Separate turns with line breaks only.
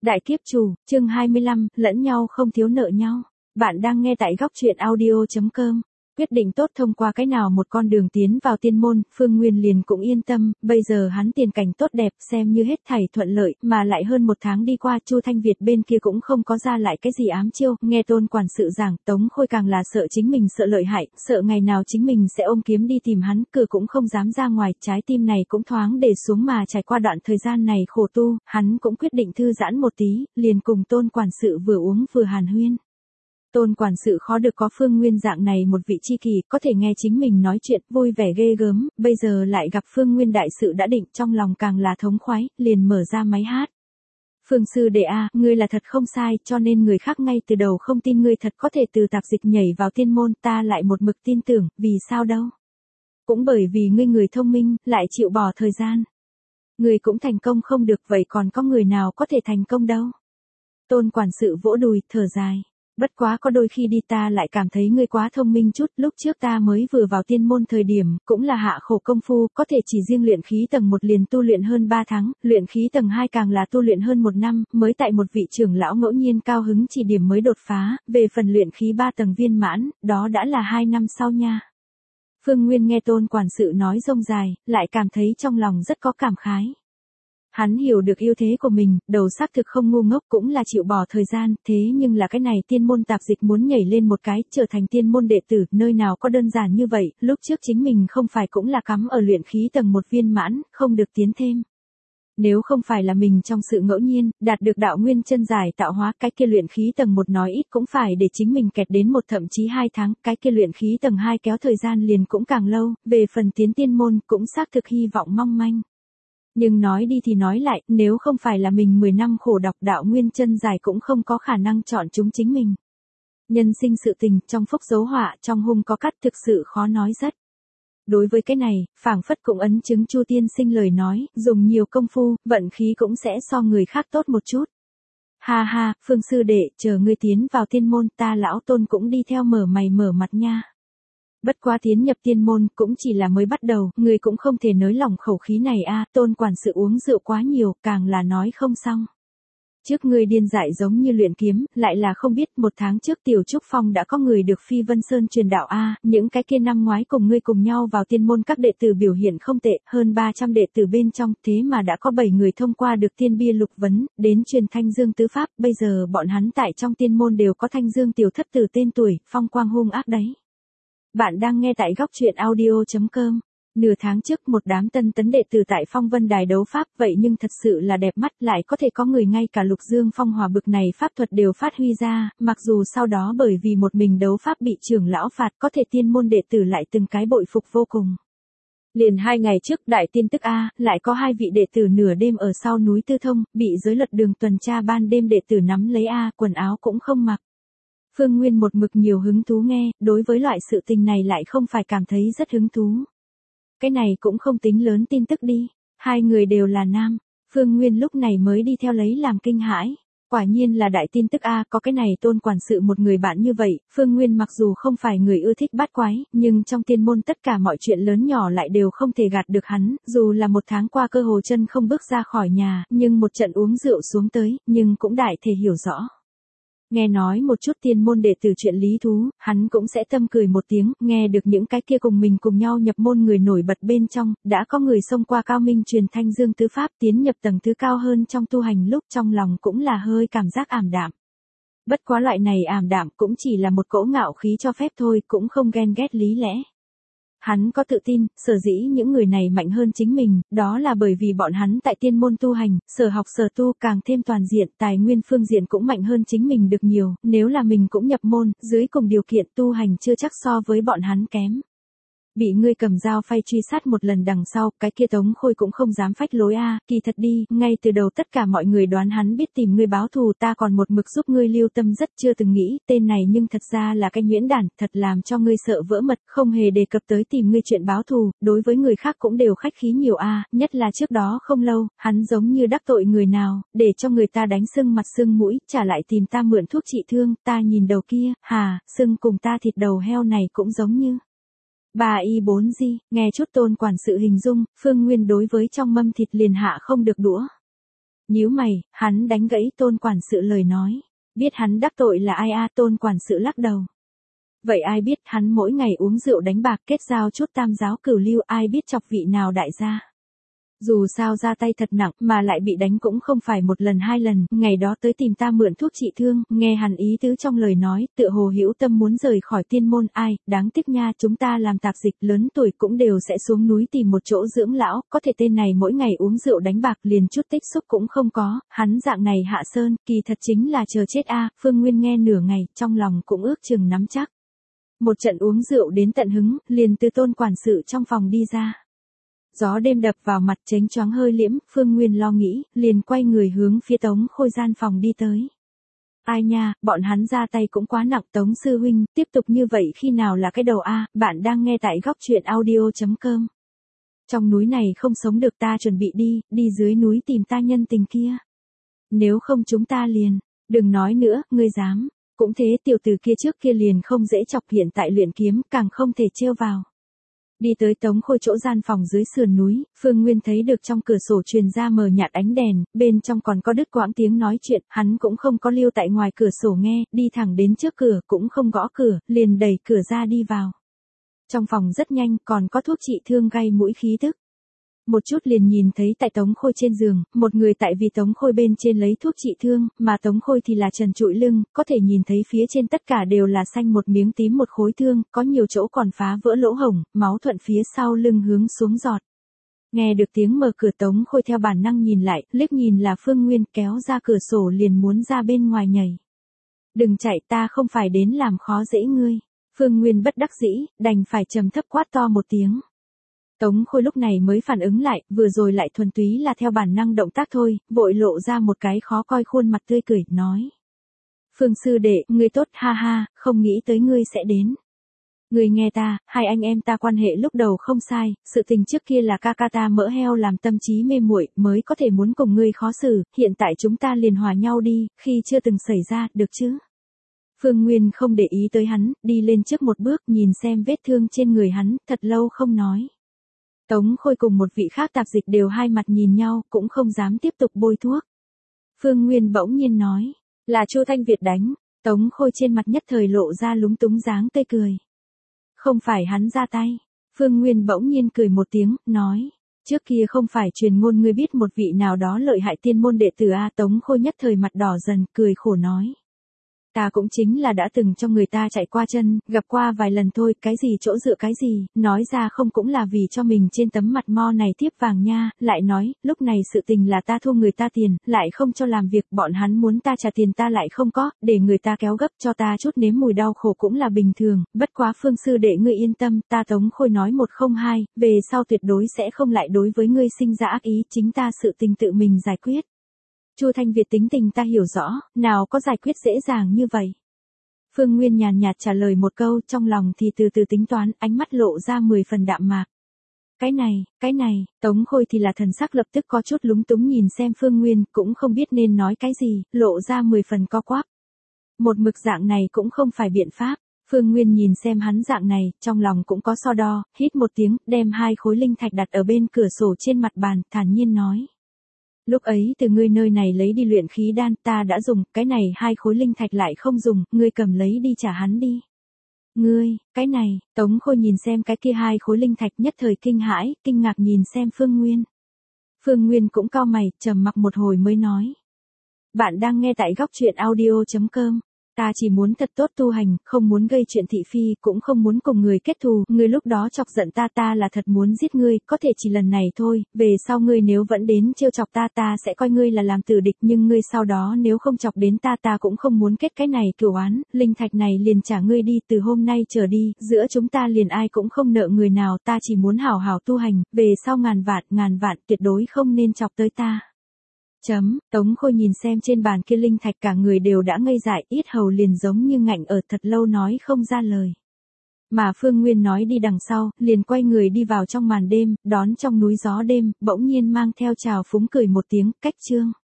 Đại kiếp chủ, chương 25, lẫn nhau không thiếu nợ nhau. Bạn đang nghe tại góc truyện audio.com. Quyết định tốt thông qua cái nào một con đường tiến vào tiên môn, Phương Nguyên liền cũng yên tâm, bây giờ hắn tiền cảnh tốt đẹp, xem như hết thảy thuận lợi, mà lại hơn một tháng đi qua, Chu Thanh Việt bên kia cũng không có ra lại cái gì ám chiêu, nghe Tôn quản sự giảng, Tống Khôi càng là sợ chính mình sợ lợi hại, sợ ngày nào chính mình sẽ ôm kiếm đi tìm hắn, cửa cũng không dám ra ngoài, trái tim này cũng thoáng để xuống mà trải qua đoạn thời gian này khổ tu, hắn cũng quyết định thư giãn một tí, liền cùng Tôn quản sự vừa uống vừa hàn huyên. Tôn quản sự khó được có Phương Nguyên dạng này một vị tri kỷ, có thể nghe chính mình nói chuyện, vui vẻ ghê gớm, bây giờ lại gặp Phương Nguyên đại sự đã định, trong lòng càng là thống khoái, liền mở ra máy hát. Phương sư đệ a, ngươi là thật không sai, cho nên người khác ngay từ đầu không tin ngươi thật có thể từ tạp dịch nhảy vào tiên môn, ta lại một mực tin tưởng, vì sao đâu? Cũng bởi vì ngươi người thông minh, lại chịu bỏ thời gian. Ngươi cũng thành công không được, vậy còn có người nào có thể thành công đâu? Tôn quản sự vỗ đùi, thở dài. Bất quá có đôi khi đi ta lại cảm thấy ngươi quá thông minh chút, lúc trước ta mới vừa vào tiên môn thời điểm, cũng là hạ khổ công phu, có thể chỉ riêng luyện khí tầng 1 liền tu luyện hơn 3 tháng, luyện khí tầng 2 càng là tu luyện hơn 1 năm, mới tại một vị trưởng lão ngẫu nhiên cao hứng chỉ điểm mới đột phá, về phần luyện khí 3 tầng viên mãn, đó đã là 2 năm sau nha. Phương Nguyên nghe Tôn quản sự nói rông dài, lại cảm thấy trong lòng rất có cảm khái. Hắn hiểu được ưu thế của mình, đầu xác thực không ngu ngốc cũng là chịu bỏ thời gian, thế nhưng là cái này tiên môn tạp dịch muốn nhảy lên một cái, trở thành tiên môn đệ tử, nơi nào có đơn giản như vậy, lúc trước chính mình không phải cũng là cắm ở luyện khí tầng 1 viên mãn, không được tiến thêm. Nếu không phải là mình trong sự ngẫu nhiên, đạt được đạo nguyên chân giải tạo hóa, cái kia luyện khí tầng 1 nói ít cũng phải để chính mình kẹt đến 1 thậm chí 2 tháng, cái kia luyện khí tầng 2 kéo thời gian liền cũng càng lâu, về phần tiến tiên môn cũng xác thực hy vọng mong manh. Nhưng nói đi thì nói lại, nếu không phải là mình 10 năm khổ đọc đạo nguyên chân giải cũng không có khả năng chọn chúng chính mình. Nhân sinh sự tình, trong phúc dấu họa, trong hung có cắt, thực sự khó nói rất. Đối với cái này, phảng phất cũng ấn chứng Chu tiên sinh lời nói, dùng nhiều công phu, vận khí cũng sẽ so người khác tốt một chút. Ha ha, Phương sư đệ, chờ ngươi tiến vào tiên môn, ta lão Tôn cũng đi theo mở mày mở mặt nha. Bất quá tiến nhập tiên môn cũng chỉ là mới bắt đầu, người cũng không thể nới lỏng khẩu khí này a. Tôn quản sự uống rượu quá nhiều, càng là nói không xong. Trước ngươi điên dại giống như luyện kiếm, lại là không biết 1 tháng trước Tiểu Trúc Phong đã có người được Phi Vân Sơn truyền đạo a, những cái kia năm ngoái cùng ngươi cùng nhau vào tiên môn các đệ tử biểu hiện không tệ, hơn 300 đệ tử bên trong, thế mà đã có 7 người thông qua được tiên bia lục vấn, đến truyền Thanh Dương tứ pháp, bây giờ bọn hắn tại trong tiên môn đều có Thanh Dương tiểu thất tử tên tuổi, phong quang hung ác đấy. Bạn đang nghe tại góc truyện audio.com. Nửa tháng trước một đám tân tấn đệ tử tại Phong Vân Đài đấu pháp, vậy nhưng thật sự là đẹp mắt, lại có thể có người ngay cả Lục Dương Phong Hỏa bực này pháp thuật đều phát huy ra, mặc dù sau đó bởi vì một mình đấu pháp bị trưởng lão phạt, có thể tiên môn đệ tử lại từng cái bội phục vô cùng. Liền 2 ngày trước đại tin tức a, lại có 2 vị đệ tử nửa đêm ở sau núi Tư Thông, bị giới luật đường tuần tra ban đêm đệ tử nắm lấy a, quần áo cũng không mặc. Phương Nguyên một mực nhiều hứng thú nghe, đối với loại sự tình này lại không phải cảm thấy rất hứng thú. Cái này cũng không tính lớn tin tức đi, 2 người đều là nam, Phương Nguyên lúc này mới đi theo lấy làm kinh hãi. Quả nhiên là đại tin tức a, có cái này Tôn quản sự một người bạn như vậy, Phương Nguyên mặc dù không phải người ưa thích bát quái, nhưng trong tiên môn tất cả mọi chuyện lớn nhỏ lại đều không thể gạt được hắn, dù là 1 tháng qua cơ hồ chân không bước ra khỏi nhà, nhưng một trận uống rượu xuống tới, nhưng cũng đại thể hiểu rõ. Nghe nói một chút tiên môn đệ tử chuyện lý thú, hắn cũng sẽ tâm cười một tiếng, nghe được những cái kia cùng mình cùng nhau nhập môn người nổi bật bên trong, đã có người xông qua cao minh truyền Thanh Dương tứ pháp tiến nhập tầng thứ cao hơn trong tu hành, lúc trong lòng cũng là hơi cảm giác ảm đạm. Bất quá loại này ảm đạm cũng chỉ là một cỗ ngạo khí cho phép thôi, cũng không ghen ghét lý lẽ. Hắn có tự tin, sở dĩ những người này mạnh hơn chính mình, đó là bởi vì bọn hắn tại tiên môn tu hành, sở học sở tu càng thêm toàn diện, tài nguyên phương diện cũng mạnh hơn chính mình được nhiều, nếu là mình cũng nhập môn, dưới cùng điều kiện tu hành chưa chắc so với bọn hắn kém. Bị ngươi cầm dao phay truy sát một lần đằng sau, cái kia Tống Khôi cũng không dám phách lối a, kỳ thật đi, ngay từ đầu tất cả mọi người đoán hắn biết tìm ngươi báo thù, ta còn một mực giúp ngươi lưu tâm rất chưa từng nghĩ, tên này nhưng thật ra là cái nhuyễn đản, thật làm cho ngươi sợ vỡ mật, không hề đề cập tới tìm ngươi chuyện báo thù, đối với người khác cũng đều khách khí nhiều a, nhất là trước đó không lâu, hắn giống như đắc tội người nào, để cho người ta đánh sưng mặt sưng mũi, trả lại tìm ta mượn thuốc trị thương, ta nhìn đầu kia, hà, sưng cùng ta thịt đầu heo này cũng giống như 3Y4G, nghe chút Tôn quản sự hình dung, Phương Nguyên đối với trong mâm thịt liền hạ không được đũa. Nhíu mày, hắn đánh gãy Tôn quản sự lời nói. Biết hắn đắc tội là ai a? Tôn quản sự lắc đầu. Vậy ai biết, hắn mỗi ngày uống rượu đánh bạc kết giao chút tam giáo cửu lưu, ai biết chọc vị nào đại gia. Dù sao ra tay thật nặng mà lại bị đánh cũng không phải một lần hai lần, ngày đó tới tìm ta mượn thuốc trị thương, nghe hắn ý tứ trong lời nói, tựa hồ hữu tâm muốn rời khỏi tiên môn, ai, đáng tiếc nha, chúng ta làm tạp dịch lớn tuổi cũng đều sẽ xuống núi tìm một chỗ dưỡng lão, có thể tên này mỗi ngày uống rượu đánh bạc liền chút tích xúc cũng không có, hắn dạng này hạ sơn, kỳ thật chính là chờ chết a. Phương Nguyên nghe nửa ngày, trong lòng cũng ước chừng nắm chắc. Một trận uống rượu đến tận hứng, liền từ Tôn quản sự trong phòng đi ra. Gió đêm đập vào mặt chánh choáng hơi liễm, Phương Nguyên lo nghĩ, liền quay người hướng phía Tống Khôi gian phòng đi tới. Ai nha, bọn hắn ra tay cũng quá nặng. Tống sư huynh, tiếp tục như vậy khi nào là cái đầu a? Bạn đang nghe tại góc truyện audio.com. Trong núi này không sống được, ta chuẩn bị đi dưới núi tìm ta nhân tình kia. Nếu không chúng ta liền, đừng nói nữa, ngươi dám. Cũng thế, tiểu tử kia trước kia liền không dễ chọc, hiện tại luyện kiếm càng không thể trêu vào. Đi tới Tống Khôi chỗ gian phòng dưới sườn núi, Phương Nguyên thấy được trong cửa sổ truyền ra mờ nhạt ánh đèn, bên trong còn có đứt quãng tiếng nói chuyện, hắn cũng không có lưu tại ngoài cửa sổ nghe, đi thẳng đến trước cửa, cũng không gõ cửa, liền đẩy cửa ra đi vào. Trong phòng rất nhanh, còn có thuốc trị thương gây mũi khí tức. Một chút liền nhìn thấy tại Tống Khôi trên giường, một người tại vì Tống Khôi bên trên lấy thuốc trị thương, mà Tống Khôi thì là trần trụi lưng, có thể nhìn thấy phía trên tất cả đều là xanh một miếng tím một khối thương, có nhiều chỗ còn phá vỡ lỗ hổng, máu thuận phía sau lưng hướng xuống giọt. Nghe được tiếng mở cửa, Tống Khôi theo bản năng nhìn lại, liếc nhìn là Phương Nguyên, kéo ra cửa sổ liền muốn ra bên ngoài nhảy. Đừng chạy, ta không phải đến làm khó dễ ngươi. Phương Nguyên bất đắc dĩ, đành phải trầm thấp quát to một tiếng. Tống Khôi lúc này mới phản ứng lại, vừa rồi lại thuần túy là theo bản năng động tác thôi, vội lộ ra một cái khó coi khuôn mặt tươi cười, nói. Phương sư đệ, ngươi tốt, ha ha, không nghĩ tới ngươi sẽ đến. Ngươi nghe ta, hai anh em ta quan hệ lúc đầu không sai, sự tình trước kia là ca ca ta mỡ heo làm tâm trí mê muội mới có thể muốn cùng ngươi khó xử, hiện tại chúng ta liền hòa nhau đi, khi chưa từng xảy ra, được chứ? Phương Nguyên không để ý tới hắn, đi lên trước một bước nhìn xem vết thương trên người hắn, thật lâu không nói. Tống Khôi cùng một vị khác tạp dịch đều hai mặt nhìn nhau, cũng không dám tiếp tục bôi thuốc. Phương Nguyên bỗng nhiên nói, là Chu Thanh Việt đánh. Tống Khôi trên mặt nhất thời lộ ra lúng túng dáng tươi cười. Không phải hắn ra tay. Phương Nguyên bỗng nhiên cười một tiếng, nói, trước kia không phải truyền ngôn ngươi biết một vị nào đó lợi hại tiên môn đệ tử a? Tống Khôi nhất thời mặt đỏ dần, cười khổ nói. Ta cũng chính là đã từng cho người ta chạy qua chân, gặp qua vài lần thôi, cái gì chỗ dựa cái gì, nói ra không cũng là vì cho mình trên tấm mặt mo này tiếp vàng nha, lại nói, lúc này sự tình là ta thua người ta tiền, lại không cho làm việc, bọn hắn muốn ta trả tiền ta lại không có, để người ta kéo gấp cho ta chút nếm mùi đau khổ cũng là bình thường, bất quá Phương sư đệ ngươi yên tâm, ta Tống Khôi nói 102, về sau tuyệt đối sẽ không lại đối với ngươi sinh ra ác ý, chính ta sự tình tự mình giải quyết. Chu Thanh Việt tính tình ta hiểu rõ, nào có giải quyết dễ dàng như vậy. Phương Nguyên nhàn nhạt trả lời một câu, trong lòng thì từ từ tính toán, ánh mắt lộ ra 10 phần đạm mạc. Cái này, Tống Khôi thì là thần sắc lập tức có chút lúng túng nhìn xem Phương Nguyên, cũng không biết nên nói cái gì, lộ ra 10 phần co quắp. Một mực dạng này cũng không phải biện pháp. Phương Nguyên nhìn xem hắn dạng này, trong lòng cũng có so đo, hít một tiếng, đem 2 khối linh thạch đặt ở bên cửa sổ trên mặt bàn, thản nhiên nói. Lúc ấy từ ngươi nơi này lấy đi luyện khí đan, ta đã dùng, cái này 2 khối linh thạch lại không dùng, ngươi cầm lấy đi trả hắn đi. Ngươi, cái này, Tống Khôi nhìn xem cái kia 2 khối linh thạch nhất thời kinh hãi, kinh ngạc nhìn xem Phương Nguyên. Phương Nguyên cũng cau mày, trầm mặc một hồi mới nói. Bạn đang nghe tại góc truyện audio.com. Ta chỉ muốn thật tốt tu hành, không muốn gây chuyện thị phi, cũng không muốn cùng người kết thù, ngươi lúc đó chọc giận ta là thật muốn giết ngươi, có thể chỉ lần này thôi, về sau ngươi nếu vẫn đến trêu chọc ta sẽ coi ngươi là làm tử địch, nhưng ngươi sau đó nếu không chọc đến ta cũng không muốn kết cái này cửu oán, linh thạch này liền trả ngươi đi, từ hôm nay trở đi, giữa chúng ta liền ai cũng không nợ người nào, ta chỉ muốn hảo hảo tu hành, về sau ngàn vạn, tuyệt đối không nên chọc tới ta. Tống Khôi nhìn xem trên bàn kia linh thạch cả người đều đã ngây dại, yết hầu liền giống như ngạnh ở thật lâu nói không ra lời. Mà Phương Nguyên nói đi đằng sau, liền quay người đi vào trong màn đêm, đón trong núi gió đêm, bỗng nhiên mang theo trào phúng cười một tiếng, cách chương.